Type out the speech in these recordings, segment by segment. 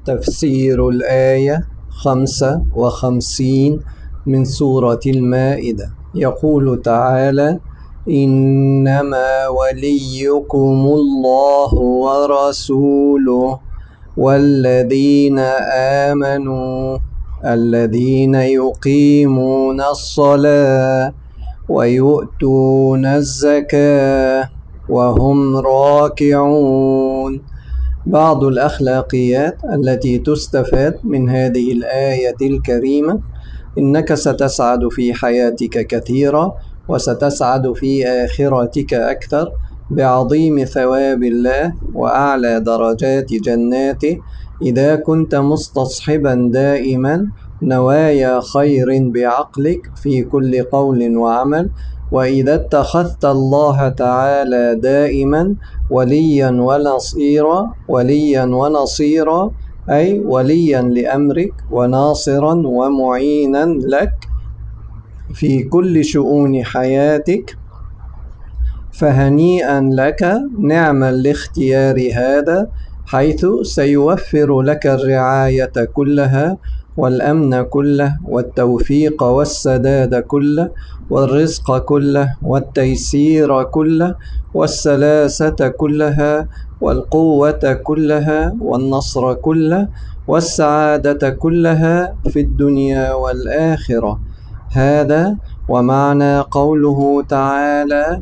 تفسير الآية 55 من سورة المائدة. يقول تعالى: إنما وليكم الله ورسوله والذين آمنوا الذين يقيمون الصلاة ويؤتون الزكاة وهم راكعون. بعض الأخلاقيات التي تستفاد من هذه الآية الكريمة: إنك ستسعد في حياتك كثيرا، وستسعد في آخرتك أكثر بعظيم ثواب الله وأعلى درجات جناته إذا كنت مستصحبا دائما نوايا خير بعقلك في كل قول وعمل، وإذا اتخذت الله تعالى دائما وليا ونصيرا أي وليا لأمرك وناصرا ومعينا لك في كل شؤون حياتك، فهنيئا لك، نعم الاختيار هذا، حيث سيوفر لك الرعاية كلها والأمن كله والتوفيق والسداد كله والرزق كله والتيسير كله والسلاسة كلها والقوة كلها والنصر كله والسعادة كلها في الدنيا والآخرة. هذا ومعنى قوله تعالى: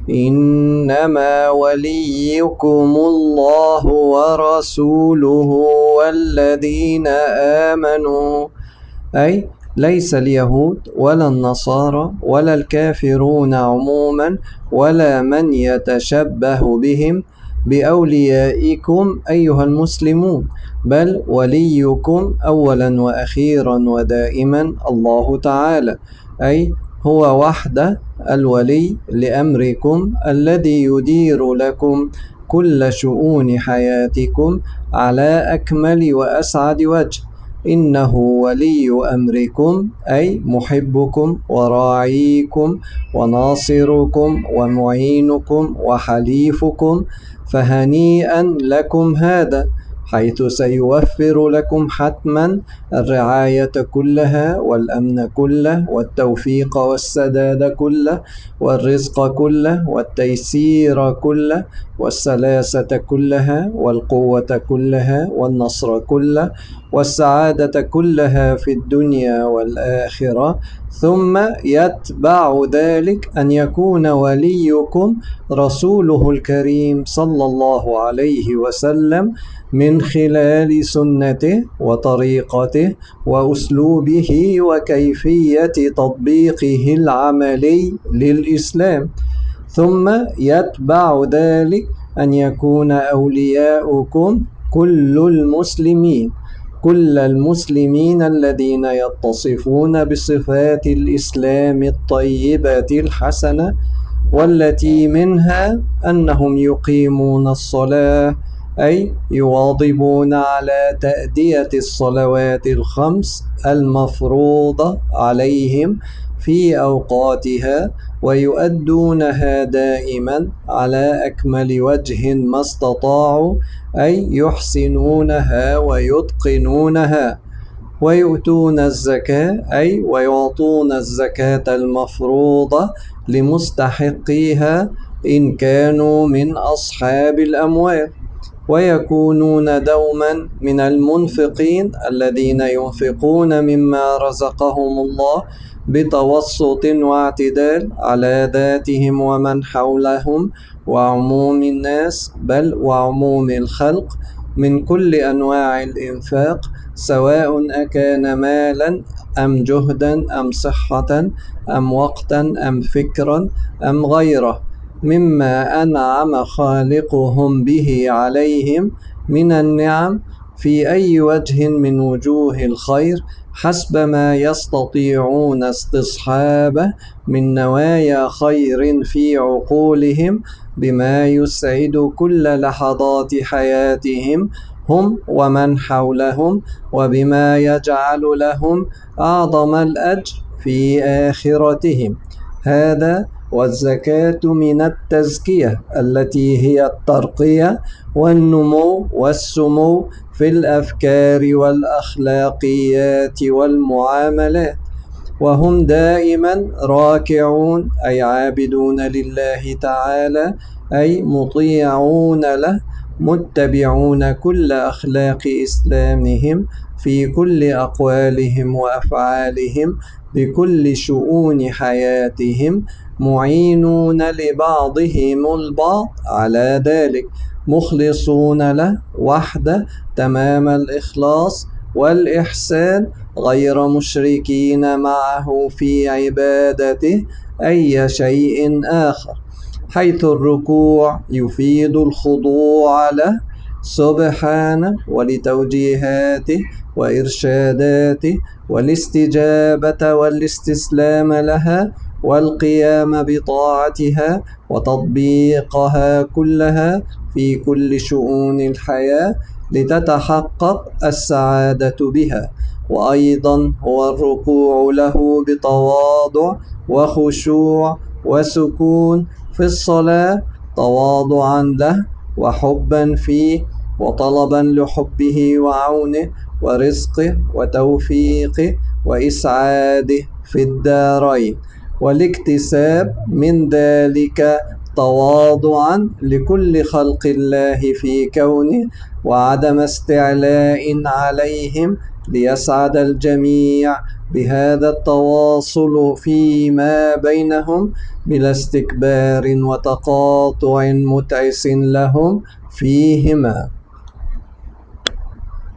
إنما وليكم الله ورسوله والذين آمنوا، أي ليس اليهود ولا النصارى ولا الكافرون عموما ولا من يتشبه بهم بأوليائكم أيها المسلمون، بل وليكم أولا وأخيرا ودائما الله تعالى، أي هو وحده الولي لأمركم الذي يدير لكم كل شؤون حياتكم على أكمل وأسعد وجه. إنه ولي أمركم أي محبكم وراعيكم وناصركم ومعينكم وحليفكم، فهنيئا لكم هذا، حيث سيوفر لكم حتما الرعاية كلها والأمن كله والتوفيق والسداد كله والرزق كله والتيسير كله والسلاسة كلها والقوة كلها والنصر كله والسعادة كلها في الدنيا والآخرة. ثم يتبع ذلك أن يكون وليكم رسوله الكريم صلى الله عليه وسلم من خلال سنته وطريقته وأسلوبه وكيفية تطبيقه العملي للإسلام. ثم يتبع ذلك أن يكون أولياؤكم كل المسلمين الذين يتصفون بصفات الإسلام الطيبة الحسنة، والتي منها أنهم يقيمون الصلاة، أي يواظبون على تأدية الصلوات الخمس المفروضة عليهم في أوقاتها، ويؤدونها دائما على أكمل وجه ما استطاعوا، أي يحسنونها ويتقنونها. ويؤتون الزكاة أي ويعطون الزكاة المفروضة لمستحقيها إن كانوا من أصحاب الأموال، ويكونون دوما من المنفقين الذين ينفقون مما رزقهم الله بتوسط واعتدال على ذاتهم ومن حولهم وعموم الناس، بل وعموم الخلق، من كل أنواع الإنفاق، سواء أكان مالا أم جهدا أم صحة أم وقتا أم فكرا أم غيره مما أنعم خالقهم به عليهم من النعم في أي وجه من وجوه الخير، حسب ما يستطيعون استصحابه من نوايا خير في عقولهم، بما يسعد كل لحظات حياتهم هم ومن حولهم، وبما يجعل لهم أعظم الأجر في آخرتهم. هذا والزكاة من التزكية التي هي الترقية والنمو والسمو في الأفكار والأخلاقيات والمعاملات. وهم دائما راكعون أي عابدون لله تعالى، أي مطيعون له، متبعون كل أخلاق إسلامهم في كل أقوالهم وأفعالهم بكل شؤون حياتهم، معينون لبعضهم البعض على ذلك، مخلصون له وحده تمام الإخلاص والإحسان، غير مشركين معه في عبادته أي شيء آخر، حيث الركوع يفيد الخضوع له سبحانه ولتوجيهاته وإرشاداته، والاستجابة والاستسلام لها، والقيام بطاعتها وتطبيقها كلها في كل شؤون الحياة لتتحقق السعادة بها. وأيضا هو الركوع له بتواضع وخشوع وسكون في الصلاة، تواضعا له وحبا فيه وطلبا لحبه وعونه ورزقه وتوفيقه وإسعاده في الدارين، والاكتساب من ذلك تواضعا لكل خلق الله في كونه، وعدم استعلاء عليهم ليسعد الجميع بهذا التواصل فيما بينهم بلا استكبار وتقاطع متعس لهم فيهما.